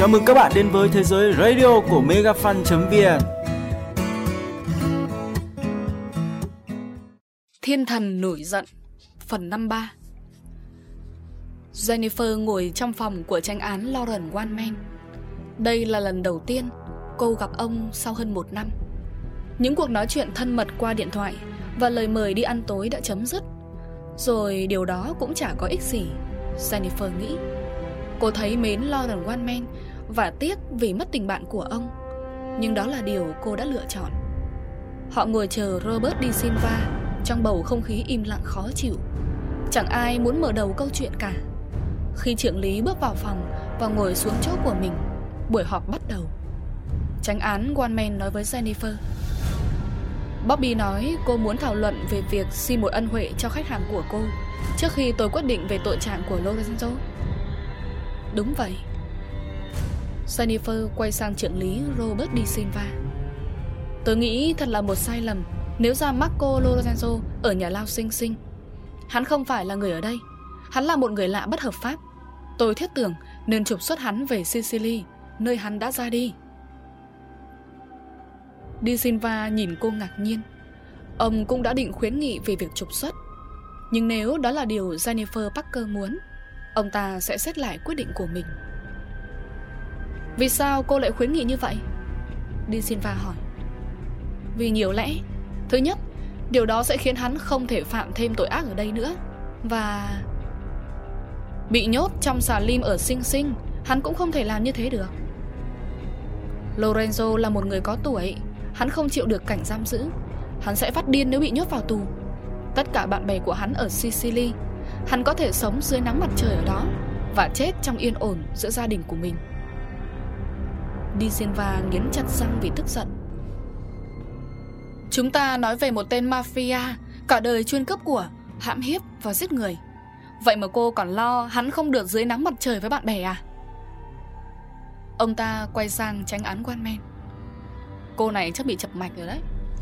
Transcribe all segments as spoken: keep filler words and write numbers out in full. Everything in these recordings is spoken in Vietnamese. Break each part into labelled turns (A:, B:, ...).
A: Chào mừng các bạn đến với thế giới radio của megafan chấm vn.
B: Thiên thần nổi giận phần năm ba. Jennifer ngồi trong phòng của chánh án Lawrence Waldman. Đây là lần đầu tiên cô gặp ông sau hơn một năm. Những cuộc nói chuyện thân mật qua điện thoại và lời mời đi ăn tối đã chấm dứt. Rồi điều đó cũng chả có ích gì, Jennifer nghĩ. Cô thấy mến Lawrence Waldman và tiếc vì mất tình bạn của ông, nhưng đó là điều cô đã lựa chọn. Họ ngồi chờ Robert De Silva trong bầu không khí im lặng khó chịu. Chẳng ai muốn mở đầu câu chuyện cả. Khi trưởng lý bước vào phòng và ngồi xuống chỗ của mình, buổi họp bắt đầu. Chánh án Waldman nói với Jennifer: Bobby nói cô muốn thảo luận về việc xin một ân huệ cho khách hàng của cô trước khi tôi quyết định về tội trạng của Lorenzo. Đúng vậy. Jennifer quay sang trưởng lý Robert De Silva. Tôi nghĩ thật là một sai lầm nếu ra Marco Lorenzo ở nhà lao Xinh Xinh. Hắn không phải là người ở đây. Hắn là một người lạ bất hợp pháp. Tôi thiết tưởng nên trục xuất hắn về Sicily, nơi hắn đã ra đi. De Silva nhìn cô ngạc nhiên. Ông cũng đã định khuyến nghị về việc trục xuất, nhưng nếu đó là điều Jennifer Parker muốn, ông ta sẽ xét lại quyết định của mình. Vì sao cô lại khuyến nghị như vậy? De Silva hỏi. Vì nhiều lẽ. Thứ nhất, điều đó sẽ khiến hắn không thể phạm thêm tội ác ở đây nữa. Và bị nhốt trong xà lim ở Xinh Xinh, hắn cũng không thể làm như thế được. Lorenzo là một người có tuổi. Hắn không chịu được cảnh giam giữ. Hắn sẽ phát điên nếu bị nhốt vào tù. Tất cả bạn bè của hắn ở Sicily. Hắn có thể sống dưới nắng mặt trời ở đó và chết trong yên ổn giữa gia đình của mình. De Silva nghiến chặt răng vì tức giận. Chúng ta nói về một tên mafia cả đời chuyên cướp của, hãm hiếp và giết người. Vậy mà cô còn lo hắn không được dưới nắng mặt trời với bạn bè à? Ông ta quay sang chánh án Waldman. Cô này chắc bị chập mạch rồi đấy.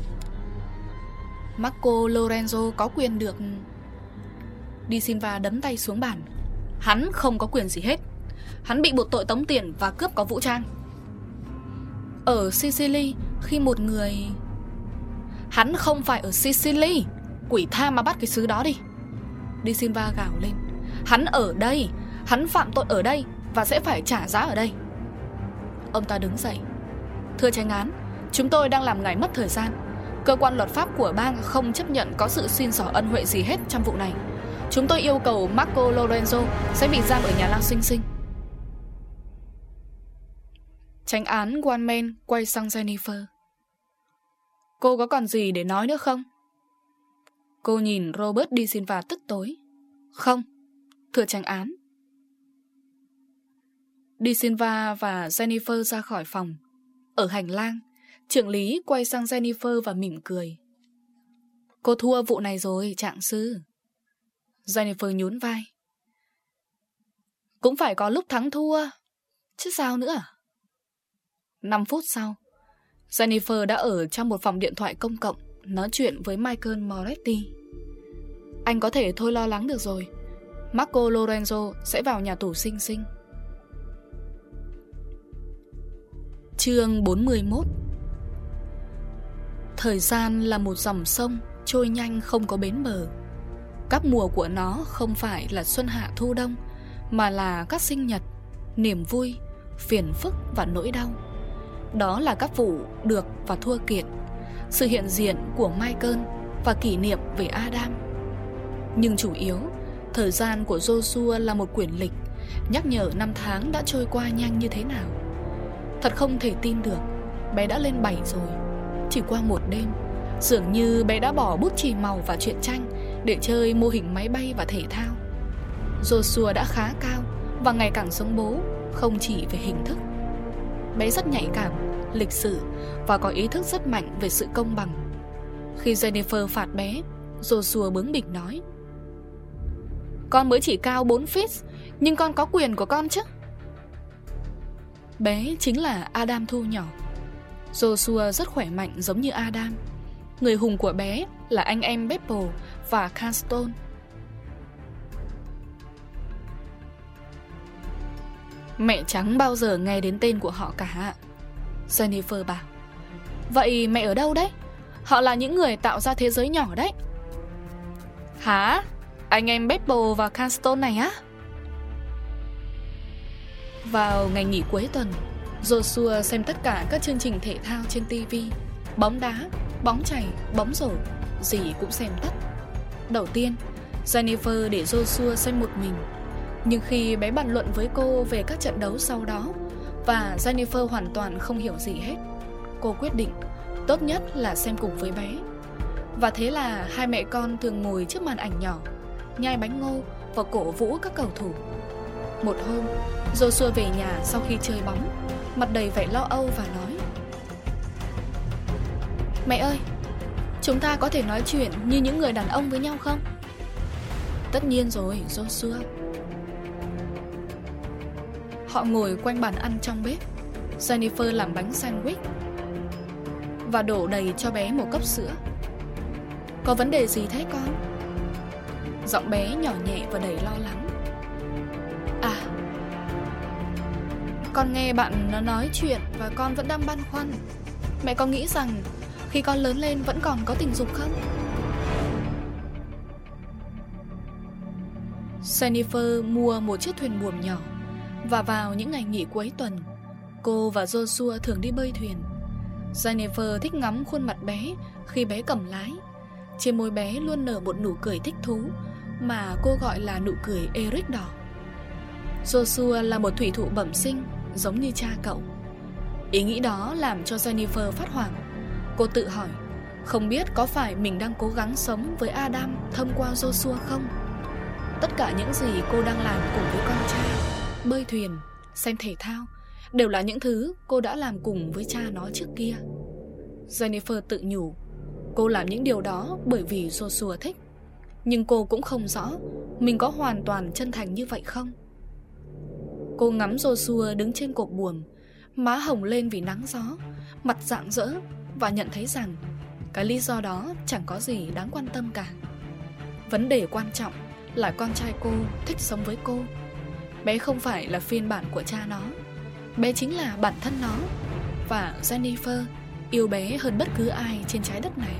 B: Marco Lorenzo có quyền được... De Silva đấm tay xuống bàn. Hắn không có quyền gì hết. Hắn bị buộc tội tống tiền và cướp có vũ trang. Ở Sicily, khi một người... Hắn không phải ở Sicily. Quỷ tha mà bắt cái xứ đó đi. De Silva gào lên. Hắn ở đây. Hắn phạm tội ở đây và sẽ phải trả giá ở đây. Ông ta đứng dậy. Thưa chánh án, chúng tôi đang làm ngài mất thời gian. Cơ quan luật pháp của bang không chấp nhận có sự xin xỏ ân huệ gì hết trong vụ này. Chúng tôi yêu cầu Marco Lorenzo sẽ bị giam ở nhà lao Xinh Xinh. Chánh án Waldman quay sang Jennifer. Cô có còn gì để nói nữa không? Cô nhìn Robert De Silva tức tối. Không, thưa chánh án. De Silva và Jennifer ra khỏi phòng. Ở hành lang, trưởng lý quay sang Jennifer và mỉm cười. Cô thua vụ này rồi, trạng sư. Jennifer nhún vai. Cũng phải có lúc thắng thua, chứ sao nữa. Năm phút sau, Jennifer đã ở trong một phòng điện thoại công cộng nói chuyện với Michael Moretti. Anh có thể thôi lo lắng được rồi. Marco Lorenzo sẽ vào nhà tù Xinh Xinh. Chương bốn mươi mốt. Thời gian là một dòng sông trôi nhanh không có bến bờ. Các mùa của nó không phải là xuân hạ thu đông, mà là các sinh nhật, niềm vui, phiền phức và nỗi đau. Đó là các vụ được và thua kiện, sự hiện diện của Michael và kỷ niệm về Adam. Nhưng chủ yếu, thời gian của Joshua là một quyển lịch nhắc nhở năm tháng đã trôi qua nhanh như thế nào. Thật không thể tin được, bé đã lên bảy rồi. Chỉ qua một đêm, dường như bé đã bỏ bút chì màu và truyện tranh để chơi mô hình máy bay và thể thao. Joshua đã khá cao và ngày càng giống bố, không chỉ về hình thức. Bé rất nhạy cảm, lịch sự và có ý thức rất mạnh về sự công bằng. Khi Jennifer phạt bé, Joshua bướng bỉnh nói: Con mới chỉ cao bốn feet, nhưng con có quyền của con chứ. Bé chính là Adam thu nhỏ. Joshua rất khỏe mạnh giống như Adam. Người hùng của bé là anh em Beppe và Carston. Mẹ chẳng bao giờ nghe đến tên của họ cả. Jennifer bảo. Vậy mẹ ở đâu đấy? Họ là những người tạo ra thế giới nhỏ đấy. Hả? Anh em Beppo và Canston này á? Vào ngày nghỉ cuối tuần, Joshua xem tất cả các chương trình thể thao trên ti vi. Bóng đá, bóng chày, bóng rổ, gì cũng xem tất. Đầu tiên, Jennifer để Joshua xem một mình. Nhưng khi bé bàn luận với cô về các trận đấu sau đó, và Jennifer hoàn toàn không hiểu gì hết, cô quyết định tốt nhất là xem cùng với bé. Và thế là hai mẹ con thường ngồi trước màn ảnh nhỏ, nhai bánh ngô và cổ vũ các cầu thủ. Một hôm, Joshua về nhà sau khi chơi bóng, mặt đầy vẻ lo âu và nói: Mẹ ơi, chúng ta có thể nói chuyện như những người đàn ông với nhau không? Tất nhiên rồi, Joshua. Họ ngồi quanh bàn ăn trong bếp. Jennifer làm bánh sandwich và đổ đầy cho bé một cốc sữa. Có vấn đề gì thế con? Giọng bé nhỏ nhẹ và đầy lo lắng. À, con nghe bạn nó nói chuyện và con vẫn đang băn khoăn. Mẹ có nghĩ rằng khi con lớn lên vẫn còn có tình dục không? Jennifer mua một chiếc thuyền buồm nhỏ, và vào những ngày nghỉ cuối tuần, cô và Joshua thường đi bơi thuyền. Jennifer thích ngắm khuôn mặt bé khi bé cầm lái. Trên môi bé luôn nở một nụ cười thích thú mà cô gọi là nụ cười Eric đỏ. Joshua là một thủy thủ bẩm sinh, giống như cha cậu. Ý nghĩ đó làm cho Jennifer phát hoảng. Cô tự hỏi, không biết có phải mình đang cố gắng sống với Adam thông qua Joshua không? Tất cả những gì cô đang làm cùng với con trai, bơi thuyền, xem thể thao, đều là những thứ cô đã làm cùng với cha nó trước kia. Jennifer tự nhủ, cô làm những điều đó bởi vì Joshua thích. Nhưng cô cũng không rõ mình có hoàn toàn chân thành như vậy không. Cô ngắm Joshua đứng trên cột buồm, má hồng lên vì nắng gió, mặt rạng rỡ, và nhận thấy rằng cái lý do đó chẳng có gì đáng quan tâm cả. Vấn đề quan trọng là con trai cô thích sống với cô. Bé không phải là phiên bản của cha nó, bé chính là bản thân nó. Và Jennifer yêu bé hơn bất cứ ai trên trái đất này.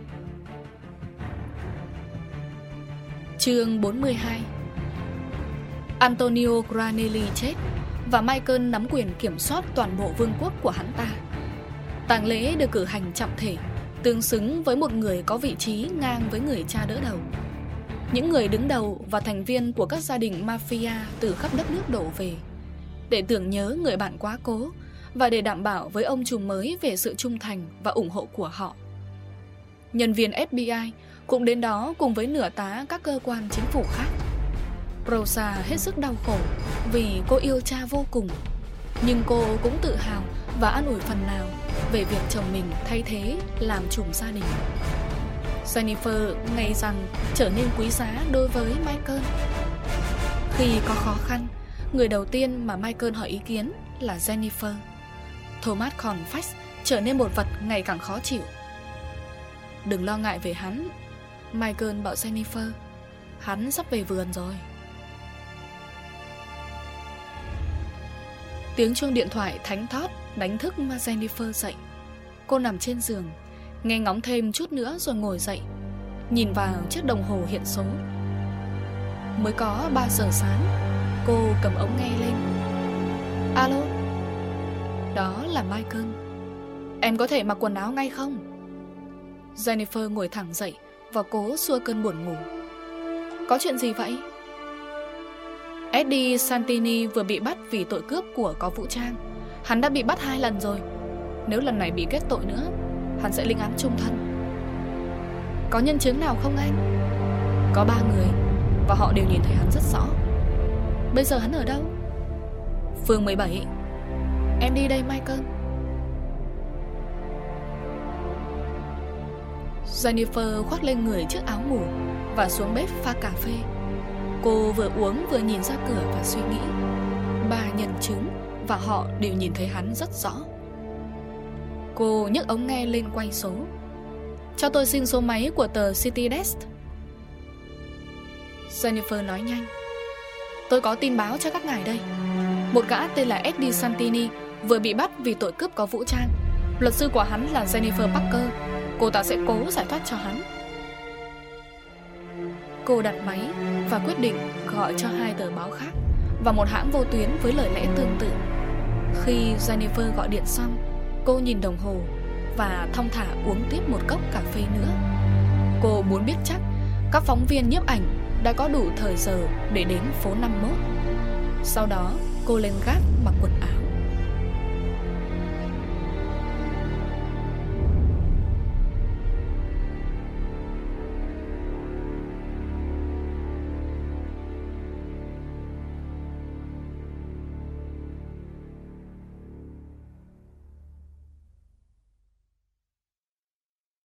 B: Chương bốn mươi hai. Antonio Granelli chết và Michael nắm quyền kiểm soát toàn bộ vương quốc của hắn ta. Tang lễ được cử hành trọng thể, tương xứng với một người có vị trí ngang với người cha đỡ đầu. Những người đứng đầu và thành viên của các gia đình mafia từ khắp đất nước đổ về để tưởng nhớ người bạn quá cố và để đảm bảo với ông trùm mới về sự trung thành và ủng hộ của họ. Nhân viên ép bê i cũng đến đó cùng với nửa tá các cơ quan chính phủ khác. Rosa hết sức đau khổ vì cô yêu cha vô cùng, nhưng cô cũng tự hào và an ủi phần nào về việc chồng mình thay thế làm trùm gia đình. Jennifer ngày rằng trở nên quý giá đối với Michael. Khi có khó khăn, người đầu tiên mà Michael hỏi ý kiến là Jennifer. Thomas Confax trở nên một vật ngày càng khó chịu. Đừng lo ngại về hắn, Michael bảo Jennifer. Hắn sắp về vườn rồi. Tiếng chuông điện thoại thánh thót đánh thức Jennifer dậy. Cô nằm trên giường, nghe ngóng thêm chút nữa rồi ngồi dậy, nhìn vào chiếc đồng hồ hiện số. Mới có ba giờ sáng. Cô cầm ống nghe lên. Alo. Đó là Michael. Em có thể mặc quần áo ngay không? Jennifer ngồi thẳng dậy và cố xua cơn buồn ngủ. Có chuyện gì vậy? Eddie Santini vừa bị bắt vì tội cướp của có vũ trang. Hắn đã bị bắt hai lần rồi. Nếu lần này bị kết tội nữa, hắn sẽ lĩnh án chung thân. Có nhân chứng nào không anh? Có ba người, và họ đều nhìn thấy hắn rất rõ. Bây giờ hắn ở đâu? Phường mười bảy. Em đi đây Michael. Jennifer khoác lên người chiếc áo ngủ và xuống bếp pha cà phê. Cô vừa uống vừa nhìn ra cửa và suy nghĩ. Ba nhân chứng, và họ đều nhìn thấy hắn rất rõ. Cô nhấc ống nghe lên quay số. Cho tôi xin số máy của tờ City Desk. Jennifer nói nhanh. Tôi có tin báo cho các ngài đây. một gã tên là Eddie Santini vừa bị bắt vì tội cướp có vũ trang. Luật sư của hắn là Jennifer Parker. Cô ta sẽ cố giải thoát cho hắn. Cô đặt máy và quyết định gọi cho hai tờ báo khác và một hãng vô tuyến với lời lẽ tương tự. Khi Jennifer gọi điện xong, cô nhìn đồng hồ và thong thả uống tiếp một cốc cà phê nữa. Cô muốn biết chắc các phóng viên nhiếp ảnh đã có đủ thời giờ để đến phố năm mốt. Sau đó cô lên gác mặc quần